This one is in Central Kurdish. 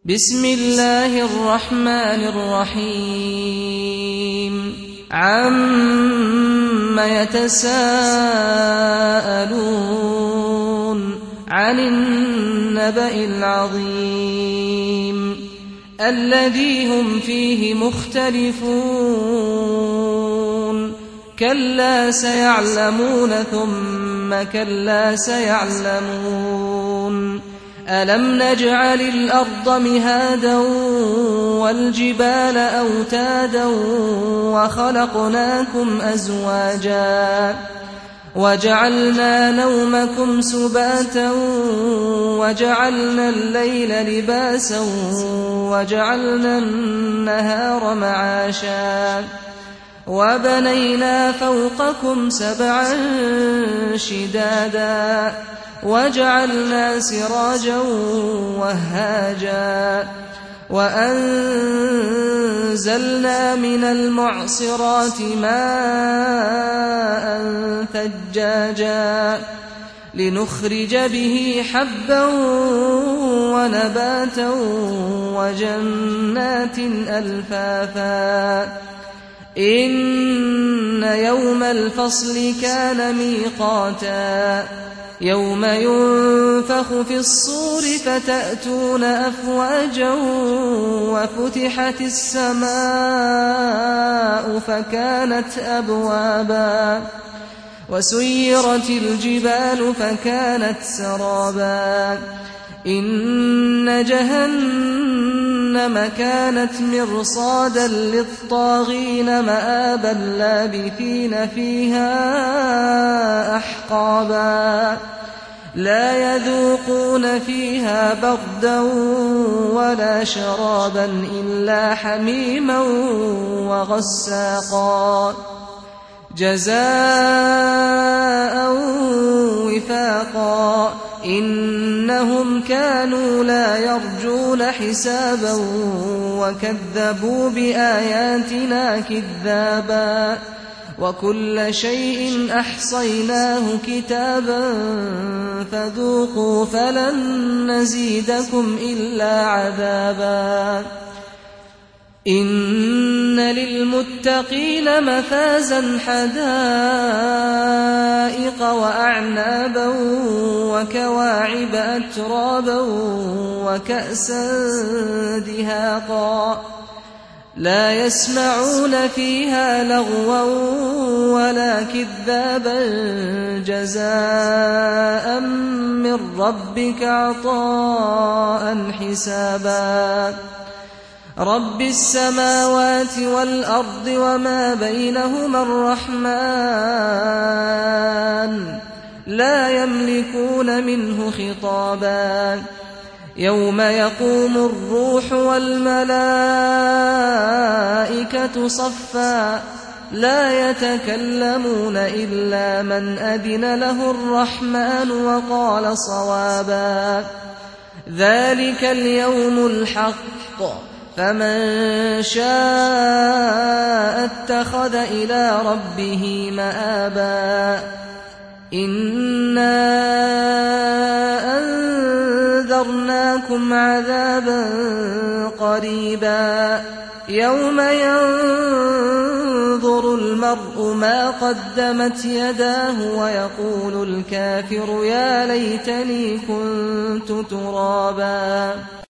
بسم الله الرحمن الرحيم عَمَّ يتساءلون عن النبأ العظيم الذي هم فيه مختلفون كلا سيعلمون ثم كلا سيعلمون ألم نجعل الأرض مهادا والجبال أوتادا وخلقناكم أزواجا وجعلنا نومكم سباتا وجعلنا الليل لباسا وجعلنا النهار معاشا وبنينا فوقكم سبعا شدادا وجعلنا سراجا وهاجا وأنزلنا من المعصرات ماء ثجاجا لنخرج به حبا ونباتا وجنات ألفافا إن يوم الفصل كان ميقاتا يوم ينفخ في الصور فتأتون أفواجا وفتحت السماء فكانت أبوابا وسيرت الجبال فكانت سرابا إن جهنم كانت مرصادا للطاغين مآبا لابثين فيها أحقابا لا يذوقون فيها بردا ولا شرابا إلا حميما وغساقا جزاء وفاقا إنهم كانوا لا يرجون حسابا وكذبوا بآياتنا كذابا وكل شيء أحصيناه كتابا فذوقوا فلن نزيدكم إلا عذابا إن للمتقين مفازا حدائق وأعنابا وكواعب أترابا وكأسا دهاقا لا يسمعون فيها لغوا ولا كذابا جزاء من ربك عطاء حسابا رب السماوات والأرض وما بينهما الرحمن لا يملكون منه خطابا يوم يقوم الروح والملائكة صفا لا يتكلمون إلا من أذن له الرحمن وقال صوابا ذلك اليوم الحق فمن شاء اتخذ إلى ربه مآبا إنا أنذرناكم عذابا قريبا يوم ينظر المرء ما قدمت يداه ويقول الكافر يا ليتني كنت ترابا.